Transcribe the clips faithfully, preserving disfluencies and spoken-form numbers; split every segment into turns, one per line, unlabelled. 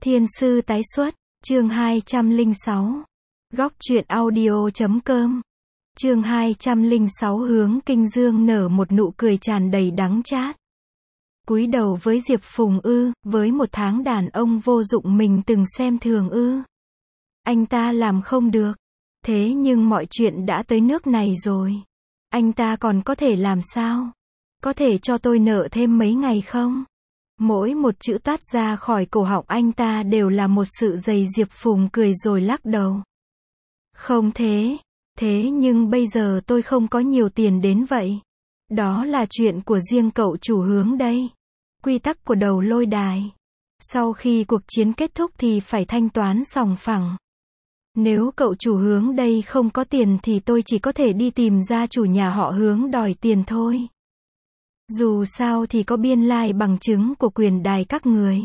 Thiên sư tái xuất, chương hai trăm lẻ sáu. Góc truyện audio.com. Chương hai trăm lẻ sáu Hướng Kinh Dương nở một nụ cười tràn đầy đắng chát. Cúi đầu với Diệp Phùng ư, với một tháng đàn ông vô dụng mình từng xem thường ư. Anh ta làm không được. Thế nhưng mọi chuyện đã tới nước này rồi. Anh ta còn có thể làm sao? Có thể cho tôi nợ thêm mấy ngày không? Mỗi một chữ toát ra khỏi cổ họng anh ta đều là một sự dày. Diệp Phùng cười rồi lắc đầu. Không thế. Thế nhưng bây giờ tôi không có nhiều tiền đến vậy. Đó là chuyện của riêng cậu chủ Hướng đây. Quy tắc của đầu lôi đài. Sau khi cuộc chiến kết thúc thì phải thanh toán sòng phẳng. Nếu cậu chủ Hướng đây không có tiền thì tôi chỉ có thể đi tìm gia chủ nhà họ Hướng đòi tiền thôi. Dù sao thì có biên lai bằng chứng của quyền đài các người.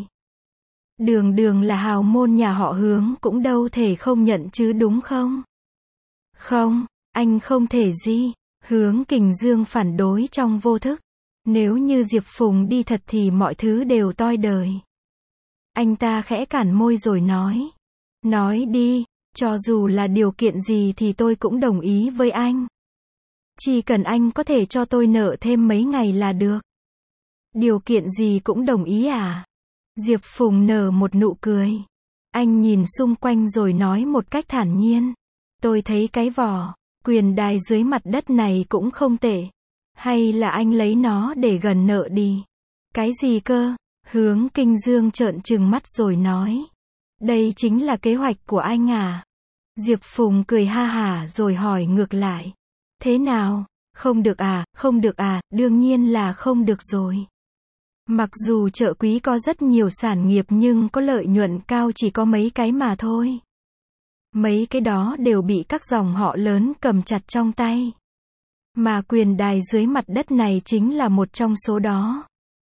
Đường đường là hào môn nhà họ Hướng cũng đâu thể không nhận chứ đúng không? Không, anh không thể gì. Hướng Kình Dương phản đối trong vô thức. Nếu như Diệp Phùng đi thật thì mọi thứ đều toi đời. Anh ta khẽ cản môi rồi nói. Nói đi, cho dù là điều kiện gì thì tôi cũng đồng ý với anh. Chỉ cần anh có thể cho tôi nợ thêm mấy ngày là được. Điều kiện gì cũng đồng ý à? Diệp Phùng nở một nụ cười. Anh nhìn xung quanh rồi nói một cách thản nhiên. Tôi thấy cái vỏ quyền đài dưới mặt đất này cũng không tệ. Hay là anh lấy nó để gần nợ đi? Cái gì cơ? Hướng Kinh Dương trợn trừng mắt rồi nói. Đây chính là kế hoạch của anh à? Diệp Phùng cười ha hả rồi hỏi ngược lại. Thế nào? Không được à? Không được à? Đương nhiên là không được rồi. Mặc dù chợ quý có rất nhiều sản nghiệp nhưng có lợi nhuận cao chỉ có mấy cái mà thôi. Mấy cái đó đều bị các dòng họ lớn cầm chặt trong tay. Mà quyền đài dưới mặt đất này chính là một trong số đó.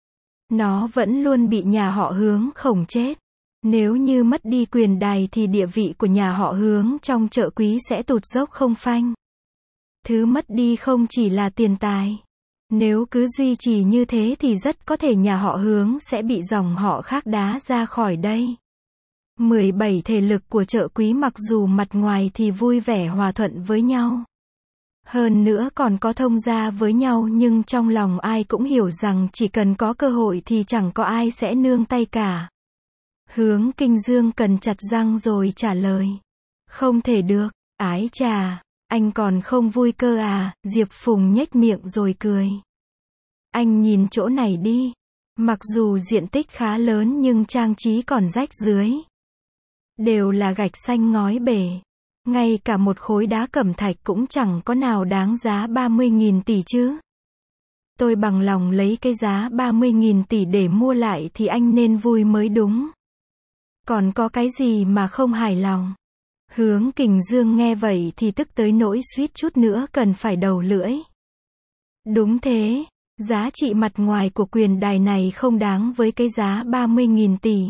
Nó vẫn luôn bị nhà họ Hướng khổng chết. Nếu như mất đi quyền đài thì địa vị của nhà họ Hướng trong chợ quý sẽ tụt dốc không phanh. Thứ mất đi không chỉ là tiền tài. Nếu cứ duy trì như thế thì rất có thể nhà họ Hướng sẽ bị dòng họ khác đá ra khỏi đây. mười bảy thể lực của chợ quý mặc dù mặt ngoài thì vui vẻ hòa thuận với nhau. Hơn nữa còn có thông gia với nhau nhưng trong lòng ai cũng hiểu rằng chỉ cần có cơ hội thì chẳng có ai sẽ nương tay cả. Hướng Kinh Dương cần chặt răng rồi trả lời. Không thể được, ái chà, anh còn không vui cơ à? Diệp Phùng nhếch miệng rồi cười. Anh nhìn chỗ này đi. Mặc dù diện tích khá lớn nhưng trang trí còn rách dưới. Đều là gạch xanh ngói bể. Ngay cả một khối đá cẩm thạch cũng chẳng có nào đáng giá ba mươi nghìn tỷ chứ. Tôi bằng lòng lấy cái giá ba mươi nghìn tỷ để mua lại thì anh nên vui mới đúng. Còn có cái gì mà không hài lòng? Hướng Kình Dương nghe vậy thì tức tới nỗi suýt chút nữa cần phải đầu lưỡi. Đúng thế, giá trị mặt ngoài của quyền đài này không đáng với cái giá ba mươi nghìn tỷ.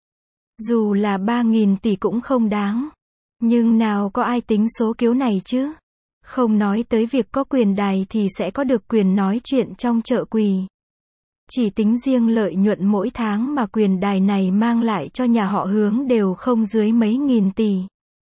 Dù là ba nghìn tỷ cũng không đáng. Nhưng nào có ai tính số kiếu này chứ? Không nói tới việc có quyền đài thì sẽ có được quyền nói chuyện trong chợ quỳ. Chỉ tính riêng lợi nhuận mỗi tháng mà quyền đài này mang lại cho nhà họ Hướng đều không dưới mấy nghìn tỷ.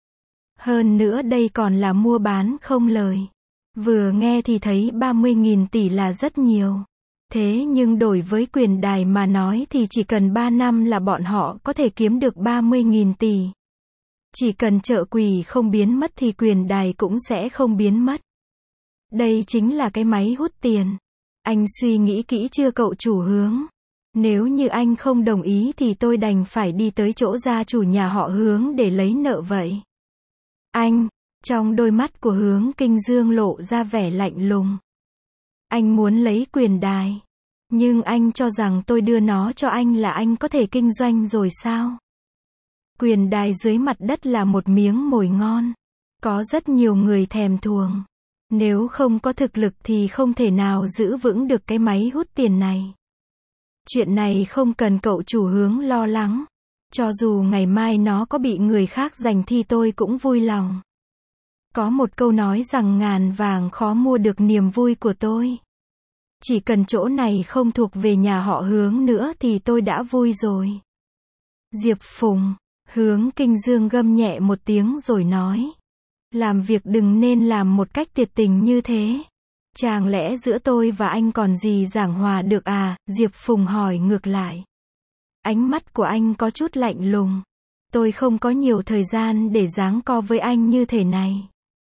Hơn nữa đây còn là mua bán không lời. Vừa nghe thì thấy ba mươi nghìn tỷ là rất nhiều. Thế nhưng đổi với quyền đài mà nói thì chỉ cần ba năm là bọn họ có thể kiếm được ba mươi nghìn tỷ. Chỉ cần chợ quỳ không biến mất thì quyền đài cũng sẽ không biến mất. Đây chính là cái máy hút tiền. Anh suy nghĩ kỹ chưa cậu chủ Hướng? Nếu như anh không đồng ý thì tôi đành phải đi tới chỗ gia chủ nhà họ Hướng để lấy nợ vậy. Anh, trong đôi mắt của Hướng Kinh Dương lộ ra vẻ lạnh lùng. Anh muốn lấy quyền đài. Nhưng anh cho rằng tôi đưa nó cho anh là anh có thể kinh doanh rồi sao? Quyền đài dưới mặt đất là một miếng mồi ngon. Có rất nhiều người thèm thuồng. Nếu không có thực lực thì không thể nào giữ vững được cái máy hút tiền này. Chuyện này không cần cậu chủ Hướng lo lắng. Cho dù ngày mai nó có bị người khác giành thì tôi cũng vui lòng. Có một câu nói rằng ngàn vàng khó mua được niềm vui của tôi. Chỉ cần chỗ này không thuộc về nhà họ Hướng nữa thì tôi đã vui rồi. Diệp Phùng, Hướng Kinh Dương gầm nhẹ một tiếng rồi nói. Làm việc đừng nên làm một cách tuyệt tình như thế. Chẳng lẽ giữa tôi và anh còn gì giảng hòa được à? Diệp Phùng hỏi ngược lại. Ánh mắt của anh có chút lạnh lùng. Tôi không có nhiều thời gian để giằng co với anh như thế này.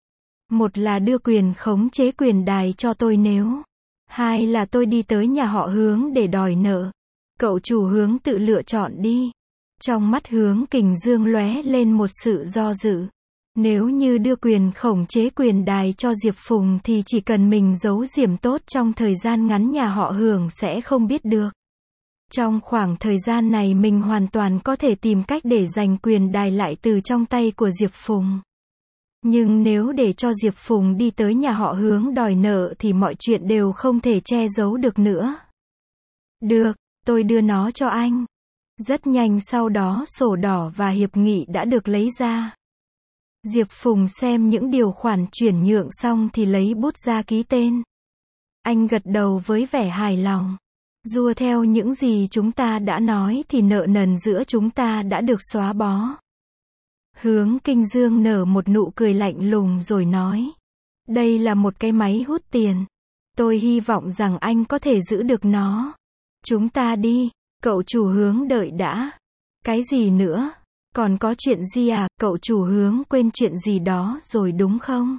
Một là đưa quyền khống chế quyền đài cho tôi nếu. Hai là tôi đi tới nhà họ Hướng để đòi nợ. Cậu chủ Hướng tự lựa chọn đi. Trong mắt Hướng Kình Dương lóe lên một sự do dự. Nếu như đưa quyền khống chế quyền đài cho Diệp Phùng thì chỉ cần mình giấu giếm tốt trong thời gian ngắn nhà họ Hướng sẽ không biết được. Trong khoảng thời gian này mình hoàn toàn có thể tìm cách để giành quyền đài lại từ trong tay của Diệp Phùng. Nhưng nếu để cho Diệp Phùng đi tới nhà họ Hướng đòi nợ thì mọi chuyện đều không thể che giấu được nữa. Được, tôi đưa nó cho anh. Rất nhanh sau đó sổ đỏ và hiệp nghị đã được lấy ra. Diệp Phùng xem những điều khoản chuyển nhượng xong thì lấy bút ra ký tên. Anh gật đầu với vẻ hài lòng. Dùa theo những gì chúng ta đã nói thì nợ nần giữa chúng ta đã được xóa bó. Hướng Kinh Dương nở một nụ cười lạnh lùng rồi nói. Đây là một cái máy hút tiền. Tôi hy vọng rằng anh có thể giữ được nó. Chúng ta đi, cậu chủ Hướng đợi đã. Cái gì nữa? Còn có chuyện gì à? Cậu chủ Hướng quên chuyện gì đó rồi đúng không?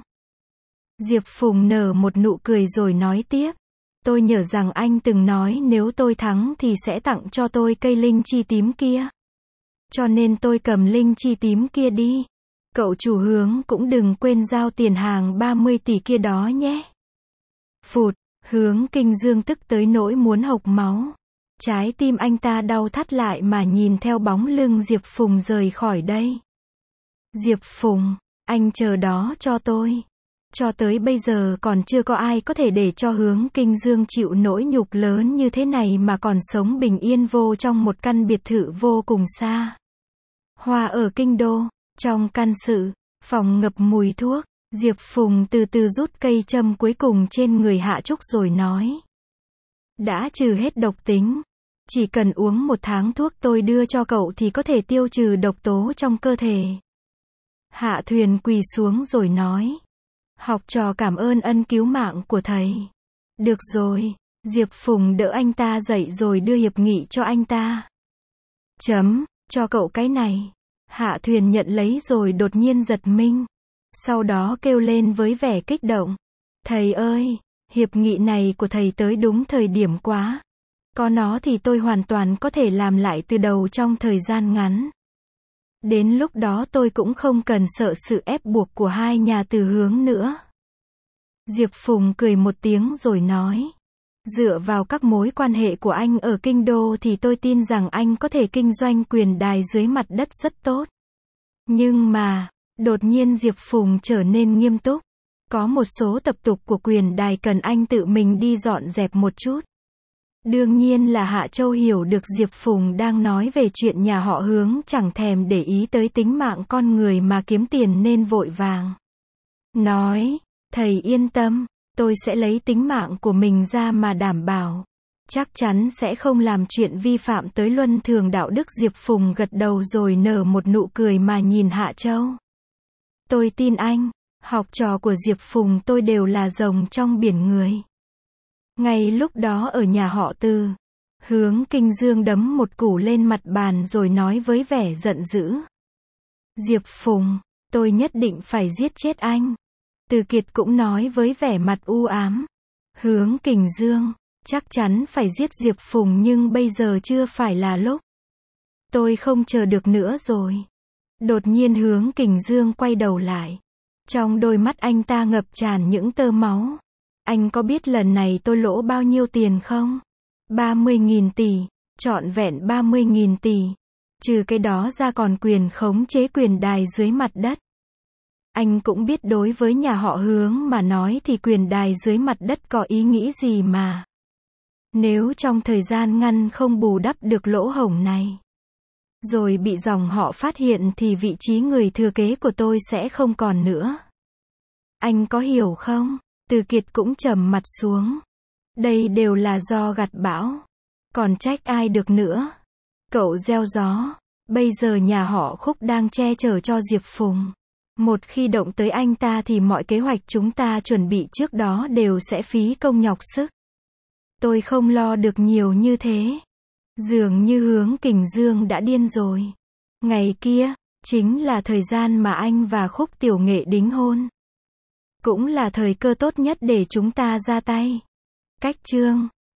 Diệp Phùng nở một nụ cười rồi nói tiếp. Tôi nhớ rằng anh từng nói nếu tôi thắng thì sẽ tặng cho tôi cây linh chi tím kia. Cho nên tôi cầm linh chi tím kia đi. Cậu chủ Hướng cũng đừng quên giao tiền hàng ba mươi tỷ kia đó nhé. Phụt, Hướng Kinh Dương tức tới nỗi muốn hộc máu. Trái tim anh ta đau thắt lại mà nhìn theo bóng lưng Diệp Phùng rời khỏi đây. Diệp Phùng, anh chờ đó cho tôi. Cho tới bây giờ còn chưa có ai có thể để cho Hướng Kinh Dương chịu nỗi nhục lớn như thế này mà còn sống bình yên vô trong một căn biệt thự vô cùng xa hoa ở kinh đô. Trong căn sự, phòng ngập mùi thuốc, Diệp Phùng từ từ rút cây châm cuối cùng trên người Hạ Trúc rồi nói. Đã trừ hết độc tính. Chỉ cần uống một tháng thuốc tôi đưa cho cậu thì có thể tiêu trừ độc tố trong cơ thể. Hạ Thuyền quỳ xuống rồi nói. Học trò cảm ơn ân cứu mạng của thầy. Được rồi, Diệp Phùng đỡ anh ta dậy rồi đưa hiệp nghị cho anh ta. Chấm, cho cậu cái này. Hạ Thuyền nhận lấy rồi đột nhiên giật mình. Sau đó kêu lên với vẻ kích động. Thầy ơi, hiệp nghị này của thầy tới đúng thời điểm quá. Có nó thì tôi hoàn toàn có thể làm lại từ đầu trong thời gian ngắn. Đến lúc đó tôi cũng không cần sợ sự ép buộc của hai nhà từ Hướng nữa. Diệp Phùng cười một tiếng rồi nói. Dựa vào các mối quan hệ của anh ở kinh đô thì tôi tin rằng anh có thể kinh doanh quyền đài dưới mặt đất rất tốt. Nhưng mà, đột nhiên Diệp Phùng trở nên nghiêm túc. Có một số tập tục của quyền đài cần anh tự mình đi dọn dẹp một chút. Đương nhiên là Hạ Châu hiểu được Diệp Phùng đang nói về chuyện nhà họ Hướng chẳng thèm để ý tới tính mạng con người mà kiếm tiền nên vội vàng. Nói, thầy yên tâm, tôi sẽ lấy tính mạng của mình ra mà đảm bảo. Chắc chắn sẽ không làm chuyện vi phạm tới luân thường đạo đức. Diệp Phùng gật đầu rồi nở một nụ cười mà nhìn Hạ Châu. Tôi tin anh, học trò của Diệp Phùng tôi đều là rồng trong biển người. Ngay lúc đó ở nhà họ Từ, Hướng Kinh Dương đấm một củ lên mặt bàn rồi nói với vẻ giận dữ. Diệp Phùng, tôi nhất định phải giết chết anh. Từ Kiệt cũng nói với vẻ mặt u ám. Hướng Kinh Dương, chắc chắn phải giết Diệp Phùng nhưng bây giờ chưa phải là lúc. Tôi không chờ được nữa rồi. Đột nhiên Hướng Kinh Dương quay đầu lại. Trong đôi mắt anh ta ngập tràn những tơ máu. Anh có biết lần này tôi lỗ bao nhiêu tiền không? ba mươi nghìn tỷ, trọn vẹn ba mươi nghìn tỷ. Trừ cái đó ra còn quyền khống chế quyền đài dưới mặt đất. Anh cũng biết đối với nhà họ Hướng mà nói thì quyền đài dưới mặt đất có ý nghĩ gì mà. Nếu trong thời gian ngắn không bù đắp được lỗ hổng này, rồi bị dòng họ phát hiện thì vị trí người thừa kế của tôi sẽ không còn nữa. Anh có hiểu không? Từ Kiệt cũng trầm mặt xuống. Đây đều là do gặt bão. Còn trách ai được nữa? Cậu gieo gió. Bây giờ nhà họ Khúc đang che chở cho Diệp Phùng. Một khi động tới anh ta thì mọi kế hoạch chúng ta chuẩn bị trước đó đều sẽ phí công nhọc sức. Tôi không lo được nhiều như thế. Dường như Hướng Kình Dương đã điên rồi. Ngày kia, chính là thời gian mà anh và Khúc Tiểu Nghệ đính hôn. Cũng là thời cơ tốt nhất để chúng ta ra tay. Cách chương